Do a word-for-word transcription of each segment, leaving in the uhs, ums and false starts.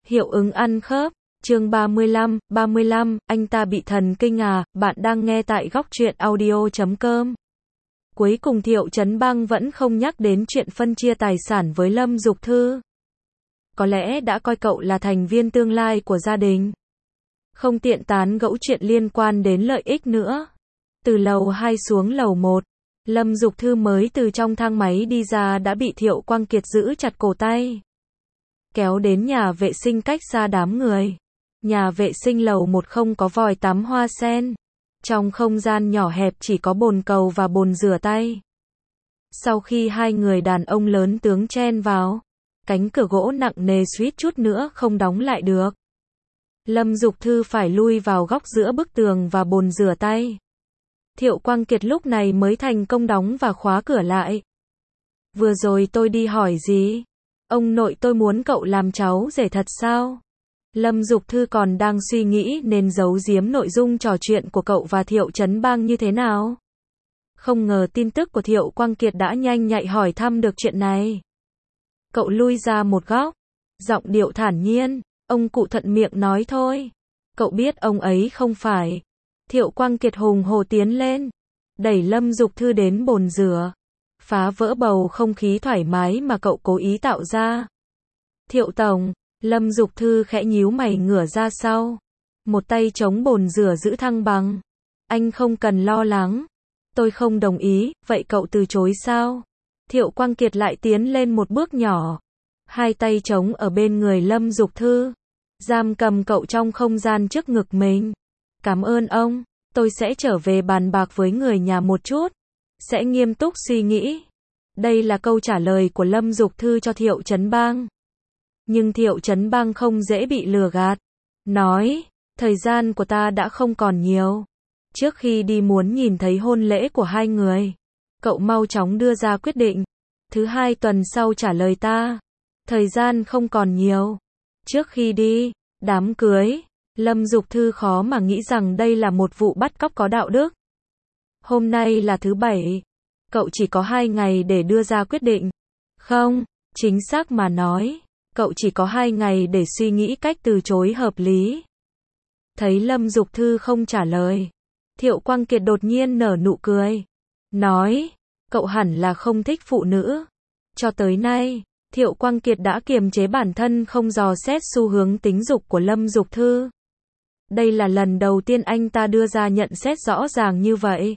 Hiệu ứng ăn khớp. Chương ba mươi lăm, ba mươi lăm, anh ta bị thần kinh à, bạn đang nghe tại góc truyện audio chấm com. Cuối cùng Thiệu Chấn Bang vẫn không nhắc đến chuyện phân chia tài sản với Lâm Dục Thư. Có lẽ đã coi cậu là thành viên tương lai của gia đình. Không tiện tán gẫu chuyện liên quan đến lợi ích nữa. Từ lầu hai xuống lầu một, Lâm Dục Thư mới từ trong thang máy đi ra đã bị Thiệu Quang Kiệt giữ chặt cổ tay. Kéo đến nhà vệ sinh cách xa đám người. Nhà vệ sinh lầu một không có vòi tắm hoa sen. Trong không gian nhỏ hẹp chỉ có bồn cầu và bồn rửa tay. Sau khi hai người đàn ông lớn tướng chen vào, cánh cửa gỗ nặng nề suýt chút nữa không đóng lại được. Lâm Dục Thư phải lui vào góc giữa bức tường và bồn rửa tay. Thiệu Quang Kiệt lúc này mới thành công đóng và khóa cửa lại. Vừa rồi tôi đi hỏi gì? Ông nội tôi muốn cậu làm cháu rể thật sao? Lâm Dục Thư còn đang suy nghĩ nên giấu giếm nội dung trò chuyện của cậu và Thiệu Chấn Bang như thế nào. Không ngờ tin tức của Thiệu Quang Kiệt đã nhanh nhạy hỏi thăm được chuyện này. Cậu lui ra một góc, giọng điệu thản nhiên, ông cụ thuận miệng nói thôi. Cậu biết ông ấy không phải. Thiệu Quang Kiệt hùng hổ tiến lên, đẩy Lâm Dục Thư đến bồn rửa, phá vỡ bầu không khí thoải mái mà cậu cố ý tạo ra. Thiệu tổng, Lâm Dục Thư khẽ nhíu mày ngửa ra sau, một tay chống bồn rửa giữ thăng bằng. Anh không cần lo lắng. Tôi không đồng ý, vậy cậu từ chối sao? Thiệu Quang Kiệt lại tiến lên một bước nhỏ, hai tay chống ở bên người Lâm Dục Thư, giam cầm cậu trong không gian trước ngực mình. Cảm ơn ông, tôi sẽ trở về bàn bạc với người nhà một chút, sẽ nghiêm túc suy nghĩ. Đây là câu trả lời của Lâm Dục Thư cho Thiệu Chấn Bang. Nhưng Thiệu Chấn Bang không dễ bị lừa gạt. Nói, thời gian của ta đã không còn nhiều. Trước khi đi muốn nhìn thấy hôn lễ của hai người. Cậu mau chóng đưa ra quyết định. Thứ hai tuần sau trả lời ta. Thời gian không còn nhiều. Trước khi đi, đám cưới. Lâm Dục Thư khó mà nghĩ rằng đây là một vụ bắt cóc có đạo đức. Hôm nay là thứ bảy. Cậu chỉ có hai ngày để đưa ra quyết định. Không, chính xác mà nói, cậu chỉ có hai ngày để suy nghĩ cách từ chối hợp lý. Thấy Lâm Dục Thư không trả lời, Thiệu Quang Kiệt đột nhiên nở nụ cười. Nói, cậu hẳn là không thích phụ nữ. Cho tới nay, Thiệu Quang Kiệt đã kiềm chế bản thân không dò xét xu hướng tính dục của Lâm Dục Thư. Đây là lần đầu tiên anh ta đưa ra nhận xét rõ ràng như vậy.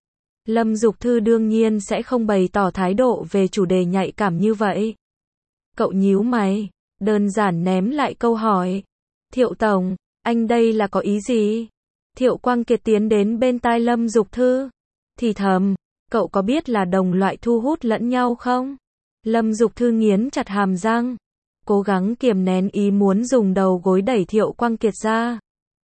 Lâm Dục Thư đương nhiên sẽ không bày tỏ thái độ về chủ đề nhạy cảm như vậy. Cậu nhíu mày, đơn giản ném lại câu hỏi. Thiệu tổng, anh đây là có ý gì? Thiệu Quang Kiệt tiến đến bên tai Lâm Dục Thư, thì thầm, cậu có biết là đồng loại thu hút lẫn nhau không? Lâm Dục Thư nghiến chặt hàm răng, cố gắng kiềm nén ý muốn dùng đầu gối đẩy Thiệu Quang Kiệt ra.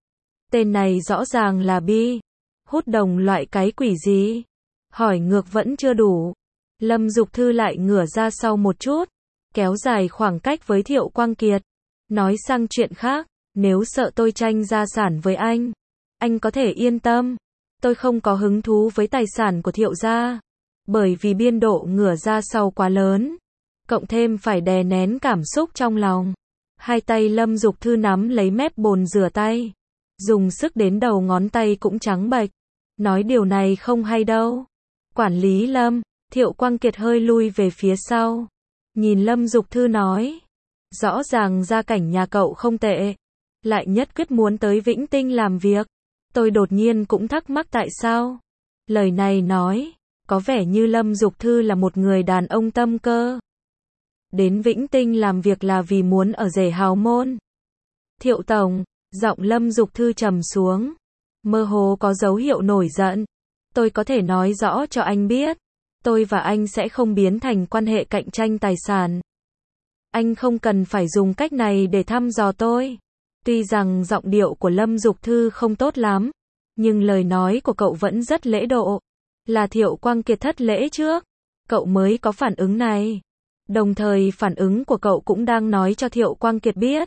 Tên này rõ ràng là bi. Hút đồng loại cái quỷ gì? Hỏi ngược vẫn chưa đủ. Lâm Dục Thư lại ngửa ra sau một chút, kéo dài khoảng cách với Thiệu Quang Kiệt. Nói sang chuyện khác, nếu sợ tôi tranh gia sản với anh, anh có thể yên tâm. Tôi không có hứng thú với tài sản của Thiệu gia. Bởi vì biên độ ngửa ra sau quá lớn, cộng thêm phải đè nén cảm xúc trong lòng. Hai tay Lâm Dục Thư nắm lấy mép bồn rửa tay, dùng sức đến đầu ngón tay cũng trắng bệch. Nói điều này không hay đâu. Quản lý Lâm, Thiệu Quang Kiệt hơi lui về phía sau. Nhìn Lâm Dục Thư nói. Rõ ràng gia cảnh nhà cậu không tệ. Lại nhất quyết muốn tới Vĩnh Tinh làm việc. Tôi đột nhiên cũng thắc mắc tại sao. Lời này nói, có vẻ như Lâm Dục Thư là một người đàn ông tâm cơ. Đến Vĩnh Tinh làm việc là vì muốn ở rể hào môn. Thiệu tổng, giọng Lâm Dục Thư trầm xuống, mơ hồ có dấu hiệu nổi giận. Tôi có thể nói rõ cho anh biết, tôi và anh sẽ không biến thành quan hệ cạnh tranh tài sản. Anh không cần phải dùng cách này để thăm dò tôi. Tuy rằng giọng điệu của Lâm Dục Thư không tốt lắm, nhưng lời nói của cậu vẫn rất lễ độ. Là Thiệu Quang Kiệt thất lễ trước, cậu mới có phản ứng này. Đồng thời phản ứng của cậu cũng đang nói cho Thiệu Quang Kiệt biết.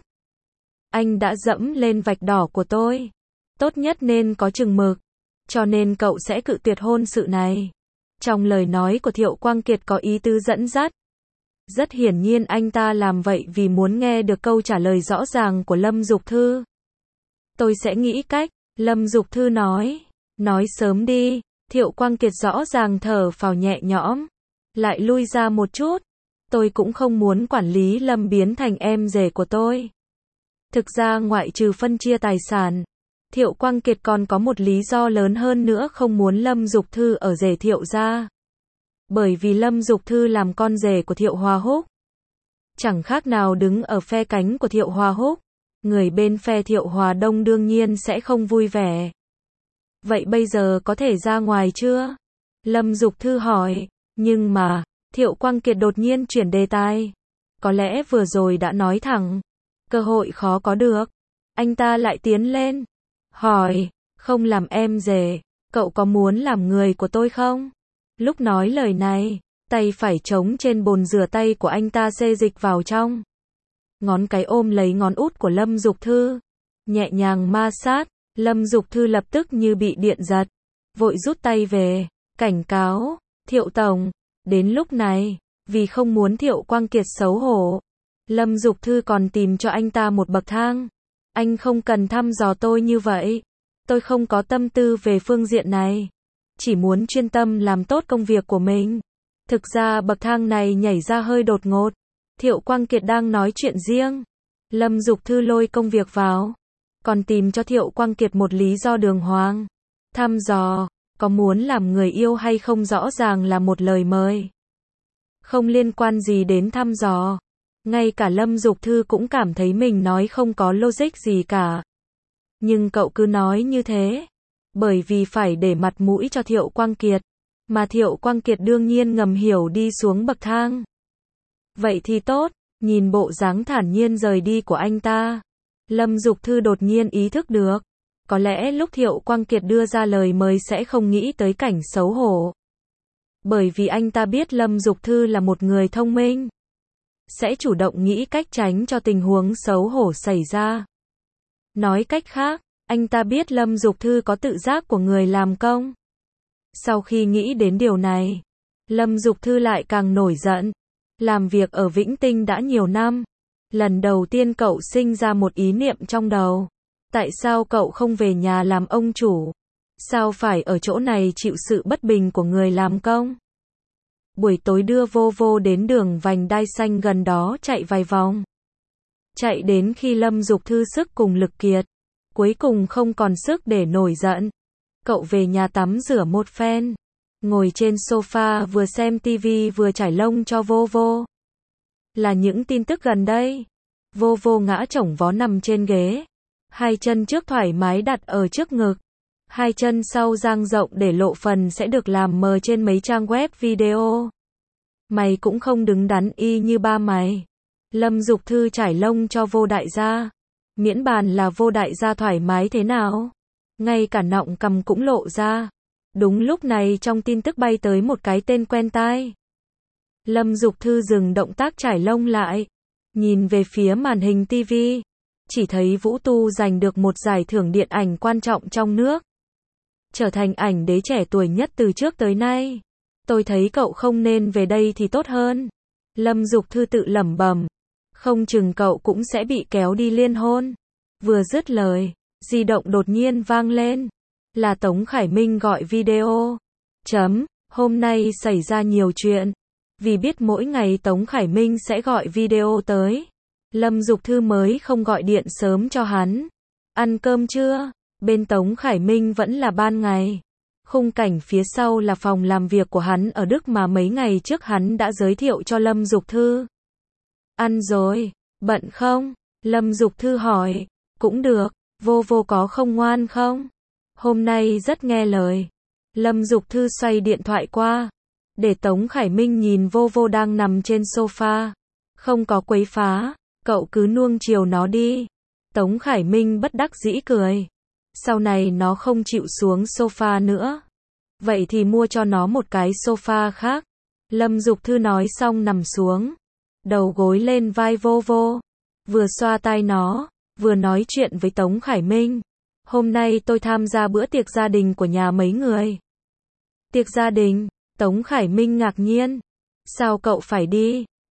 Anh đã dẫm lên vạch đỏ của tôi. Tốt nhất nên có chừng mực. Cho nên cậu sẽ cự tuyệt hôn sự này. Trong lời nói của Thiệu Quang Kiệt có ý tứ dẫn dắt. Rất hiển nhiên anh ta làm vậy vì muốn nghe được câu trả lời rõ ràng của Lâm Dục Thư. Tôi sẽ nghĩ cách, Lâm Dục Thư nói. Nói sớm đi, Thiệu Quang Kiệt rõ ràng thở phào nhẹ nhõm. Lại lui ra một chút. Tôi cũng không muốn quản lý Lâm biến thành em rể của tôi. Thực ra ngoại trừ phân chia tài sản, Thiệu Quang Kiệt còn có một lý do lớn hơn nữa không muốn Lâm Dục Thư ở rể Thiệu gia. Bởi vì Lâm Dục Thư làm con rể của Thiệu Hòa Húc. Chẳng khác nào đứng ở phe cánh của Thiệu Hòa Húc. Người bên phe Thiệu Hòa Đông đương nhiên sẽ không vui vẻ. Vậy bây giờ có thể ra ngoài chưa? Lâm Dục Thư hỏi. Nhưng mà, Thiệu Quang Kiệt đột nhiên chuyển đề tài. Có lẽ vừa rồi đã nói thẳng. Cơ hội khó có được. Anh ta lại tiến lên. Hỏi, không làm em rể, cậu có muốn làm người của tôi không? Lúc nói lời này, tay phải trống trên bồn rửa tay của anh ta xê dịch vào trong. Ngón cái ôm lấy ngón út của Lâm Dục Thư. Nhẹ nhàng ma sát, Lâm Dục Thư lập tức như bị điện giật. Vội rút tay về, cảnh cáo, Thiệu Tổng. Đến lúc này, vì không muốn Thiệu Quang Kiệt xấu hổ, Lâm Dục Thư còn tìm cho anh ta một bậc thang. Anh không cần thăm dò tôi như vậy. Tôi không có tâm tư về phương diện này. Chỉ muốn chuyên tâm làm tốt công việc của mình. Thực ra bậc thang này nhảy ra hơi đột ngột. Thiệu Quang Kiệt đang nói chuyện riêng. Lâm Dục Thư lôi công việc vào. Còn tìm cho Thiệu Quang Kiệt một lý do đường hoàng. Thăm dò, có muốn làm người yêu hay không rõ ràng là một lời mời. Không liên quan gì đến thăm dò. Ngay cả Lâm Dục Thư cũng cảm thấy mình nói không có logic gì cả. Nhưng cậu cứ nói như thế. Bởi vì phải để mặt mũi cho Thiệu Quang Kiệt. Mà Thiệu Quang Kiệt đương nhiên ngầm hiểu đi xuống bậc thang. Vậy thì tốt, nhìn bộ dáng thản nhiên rời đi của anh ta. Lâm Dục Thư đột nhiên ý thức được. Có lẽ lúc Thiệu Quang Kiệt đưa ra lời mời sẽ không nghĩ tới cảnh xấu hổ. Bởi vì anh ta biết Lâm Dục Thư là một người thông minh. Sẽ chủ động nghĩ cách tránh cho tình huống xấu hổ xảy ra. Nói cách khác, anh ta biết Lâm Dục Thư có tự giác của người làm công. Sau khi nghĩ đến điều này, Lâm Dục Thư lại càng nổi giận. Làm việc ở Vĩnh Tinh đã nhiều năm. Lần đầu tiên cậu sinh ra một ý niệm trong đầu. Tại sao cậu không về nhà làm ông chủ? Sao phải ở chỗ này chịu sự bất bình của người làm công? Buổi tối đưa vô vô đến đường vành đai xanh gần đó chạy vài vòng. Chạy đến khi Lâm Dục Thư sức cùng lực kiệt. Cuối cùng không còn sức để nổi giận. Cậu về nhà tắm rửa một phen. Ngồi trên sofa vừa xem tivi vừa trải lông cho vô vô. Là những tin tức gần đây. Vô vô ngã chổng vó nằm trên ghế. Hai chân trước thoải mái đặt ở trước ngực. Hai chân sau dang rộng để lộ phần sẽ được làm mờ trên mấy trang web video. Mày cũng không đứng đắn y như ba mày. Lâm Dục Thư trải lông cho vô đại gia. Miễn bàn là vô đại gia thoải mái thế nào. Ngay cả nọng cằm cũng lộ ra. Đúng lúc này trong tin tức bay tới một cái tên quen tai. Lâm Dục Thư dừng động tác trải lông lại. Nhìn về phía màn hình tivi. Chỉ thấy Vũ Tu giành được một giải thưởng điện ảnh quan trọng trong nước. Trở thành ảnh đế trẻ tuổi nhất từ trước tới nay. Tôi thấy cậu không nên về đây thì tốt hơn. Lâm Dục Thư tự lẩm bẩm. Không chừng cậu cũng sẽ bị kéo đi liên hôn. Vừa dứt lời, di động đột nhiên vang lên. Là Tống Khải Minh gọi video. Chấm, hôm nay xảy ra nhiều chuyện. Vì biết mỗi ngày Tống Khải Minh sẽ gọi video tới. Lâm Dục Thư mới không gọi điện sớm cho hắn. Ăn cơm chưa? Bên Tống Khải Minh vẫn là ban ngày. Khung cảnh phía sau là phòng làm việc của hắn ở Đức mà mấy ngày trước hắn đã giới thiệu cho Lâm Dục Thư. Ăn rồi, bận không? Lâm Dục Thư hỏi. Cũng được, vô vô có không ngoan không? Hôm nay rất nghe lời. Lâm Dục Thư xoay điện thoại qua. Để Tống Khải Minh nhìn vô vô đang nằm trên sofa. Không có quấy phá, cậu cứ nuông chiều nó đi. Tống Khải Minh bất đắc dĩ cười. Sau này nó không chịu xuống sofa nữa. Vậy thì mua cho nó một cái sofa khác. Lâm Dục Thư nói xong nằm xuống. Đầu gối lên vai vô vô. Vừa xoa tai nó, vừa nói chuyện với Tống Khải Minh. Hôm nay tôi tham gia bữa tiệc gia đình của nhà mấy người. Tiệc gia đình? Tống Khải Minh ngạc nhiên. Sao cậu phải đi?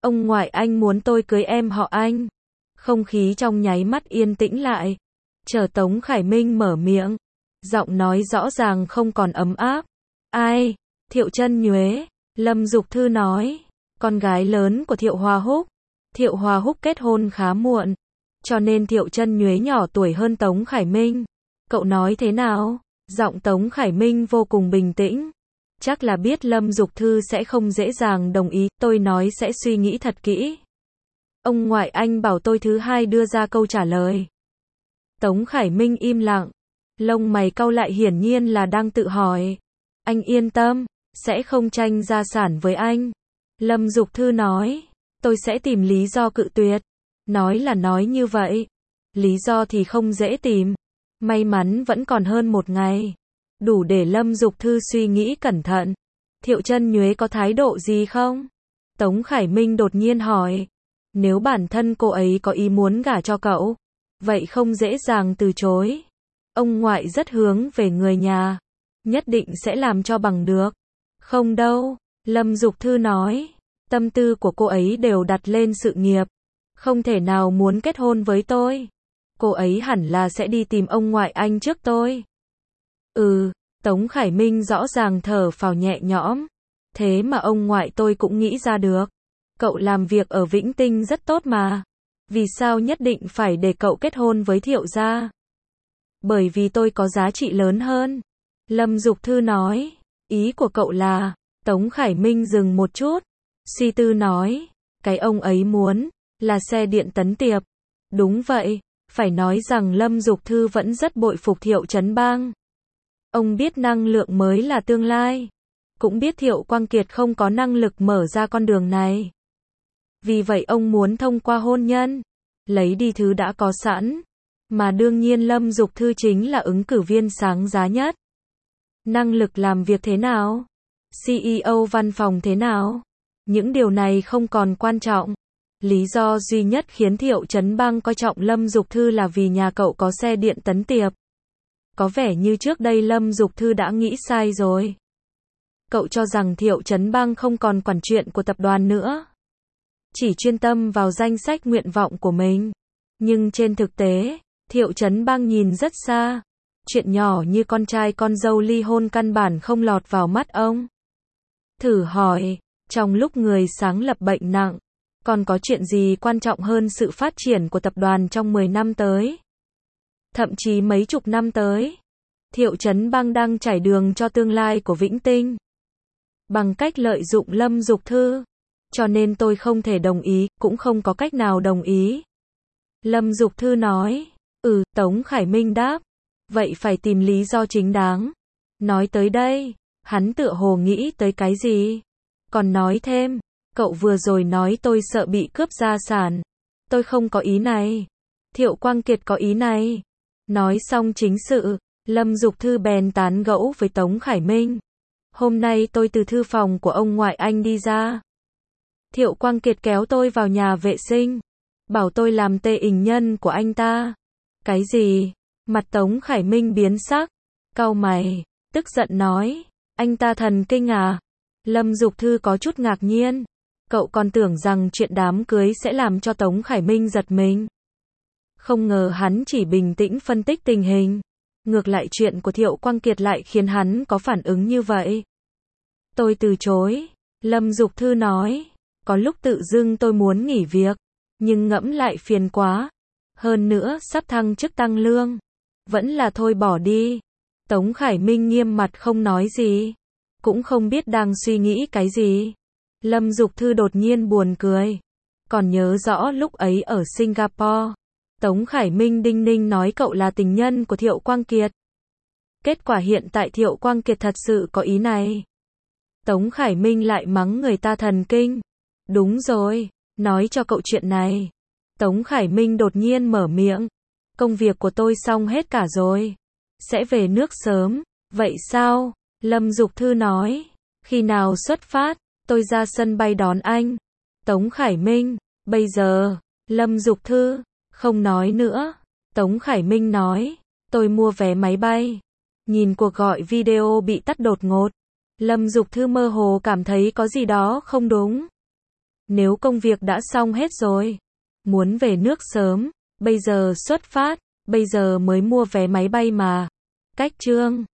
Ông ngoại anh muốn tôi cưới em họ anh. Không khí trong nháy mắt yên tĩnh lại. Chờ Tống Khải Minh mở miệng. Giọng nói rõ ràng không còn ấm áp. Ai? Thiệu Chân Nhuế. Lâm Dục Thư nói. Con gái lớn của Thiệu Hoa Húc. Thiệu Hoa Húc kết hôn khá muộn. Cho nên Thiệu Chân Nhuế nhỏ tuổi hơn Tống Khải Minh. Cậu nói thế nào? Giọng Tống Khải Minh vô cùng bình tĩnh. Chắc là biết Lâm Dục Thư sẽ không dễ dàng đồng ý, tôi nói sẽ suy nghĩ thật kỹ. Ông ngoại anh bảo tôi thứ hai đưa ra câu trả lời. Tống Khải Minh im lặng. Lông mày cau lại hiển nhiên là đang tự hỏi. Anh yên tâm, sẽ không tranh gia sản với anh. Lâm Dục Thư nói. Tôi sẽ tìm lý do cự tuyệt. Nói là nói như vậy. Lý do thì không dễ tìm. May mắn vẫn còn hơn một ngày. Đủ để Lâm Dục Thư suy nghĩ cẩn thận. Thiệu Chân Nhuế có thái độ gì không? Tống Khải Minh đột nhiên hỏi. Nếu bản thân cô ấy có ý muốn gả cho cậu, vậy không dễ dàng từ chối. Ông ngoại rất hướng về người nhà. Nhất định sẽ làm cho bằng được. Không đâu, Lâm Dục Thư nói. Tâm tư của cô ấy đều đặt lên sự nghiệp. Không thể nào muốn kết hôn với tôi. Cô ấy hẳn là sẽ đi tìm ông ngoại anh trước tôi. Ừ, Tống Khải Minh rõ ràng thở phào nhẹ nhõm. Thế mà ông ngoại tôi cũng nghĩ ra được. Cậu làm việc ở Vĩnh Tinh rất tốt mà. Vì sao nhất định phải để cậu kết hôn với Thiệu gia? Bởi vì tôi có giá trị lớn hơn. Lâm Dục Thư nói. Ý của cậu là... Tống Khải Minh dừng một chút. Suy tư nói. Cái ông ấy muốn, là xe điện tấn tiệp. Đúng vậy, phải nói rằng Lâm Dục Thư vẫn rất bội phục Thiệu Chấn Bang. Ông biết năng lượng mới là tương lai. Cũng biết Thiệu Quang Kiệt không có năng lực mở ra con đường này. Vì vậy ông muốn thông qua hôn nhân, lấy đi thứ đã có sẵn. Mà đương nhiên Lâm Dục Thư chính là ứng cử viên sáng giá nhất. Năng lực làm việc thế nào? xê e ô văn phòng thế nào? Những điều này không còn quan trọng. Lý do duy nhất khiến Thiệu Chấn Bang coi trọng Lâm Dục Thư là vì nhà cậu có xe điện tấn tiệp. Có vẻ như trước đây Lâm Dục Thư đã nghĩ sai rồi. Cậu cho rằng Thiệu Chấn Bang không còn quản chuyện của tập đoàn nữa. Chỉ chuyên tâm vào danh sách nguyện vọng của mình. Nhưng trên thực tế, Thiệu Chấn Bang nhìn rất xa. Chuyện nhỏ như con trai con dâu ly hôn căn bản không lọt vào mắt ông. Thử hỏi, trong lúc người sáng lập bệnh nặng, còn có chuyện gì quan trọng hơn sự phát triển của tập đoàn trong mười năm tới? Thậm chí mấy chục năm tới. Thiệu Chấn Bang đang trải đường cho tương lai của Vĩnh Tinh. Bằng cách lợi dụng Lâm Dục Thư. Cho nên tôi không thể đồng ý, cũng không có cách nào đồng ý. Lâm Dục Thư nói. Ừ, Tống Khải Minh đáp. Vậy phải tìm lý do chính đáng. Nói tới đây, hắn tựa hồ nghĩ tới cái gì? Còn nói thêm, cậu vừa rồi nói tôi sợ bị cướp gia sản. Tôi không có ý này. Thiệu Quang Kiệt có ý này. Nói xong chính sự, Lâm Dục Thư bèn tán gẫu với Tống Khải Minh. Hôm nay tôi từ thư phòng của ông ngoại anh đi ra. Thiệu Quang Kiệt kéo tôi vào nhà vệ sinh. Bảo tôi làm tê ình nhân của anh ta. Cái gì? Mặt Tống Khải Minh biến sắc. Cau mày, tức giận nói. Anh ta thần kinh à? Lâm Dục Thư có chút ngạc nhiên. Cậu còn tưởng rằng chuyện đám cưới sẽ làm cho Tống Khải Minh giật mình. Không ngờ hắn chỉ bình tĩnh phân tích tình hình. Ngược lại chuyện của Thiệu Quang Kiệt lại khiến hắn có phản ứng như vậy. Tôi từ chối. Lâm Dục Thư nói. Có lúc tự dưng tôi muốn nghỉ việc. Nhưng ngẫm lại phiền quá. Hơn nữa sắp thăng chức tăng lương. Vẫn là thôi bỏ đi. Tống Khải Minh nghiêm mặt không nói gì. Cũng không biết đang suy nghĩ cái gì. Lâm Dục Thư đột nhiên buồn cười. Còn nhớ rõ lúc ấy ở Singapore. Tống Khải Minh đinh ninh nói cậu là tình nhân của Thiệu Quang Kiệt. Kết quả hiện tại Thiệu Quang Kiệt thật sự có ý này. Tống Khải Minh lại mắng người ta thần kinh. Đúng rồi, nói cho cậu chuyện này. Tống Khải Minh đột nhiên mở miệng. Công việc của tôi xong hết cả rồi. Sẽ về nước sớm. Vậy sao? Lâm Dục Thư nói. Khi nào xuất phát, tôi ra sân bay đón anh. Tống Khải Minh. Bây giờ. Lâm Dục Thư. Không nói nữa. Tống Khải Minh nói. Tôi mua vé máy bay. Nhìn cuộc gọi video bị tắt đột ngột. Lâm Dục Thư mơ hồ cảm thấy có gì đó không đúng. Nếu công việc đã xong hết rồi, muốn về nước sớm, bây giờ xuất phát, bây giờ mới mua vé máy bay mà. Cách Trương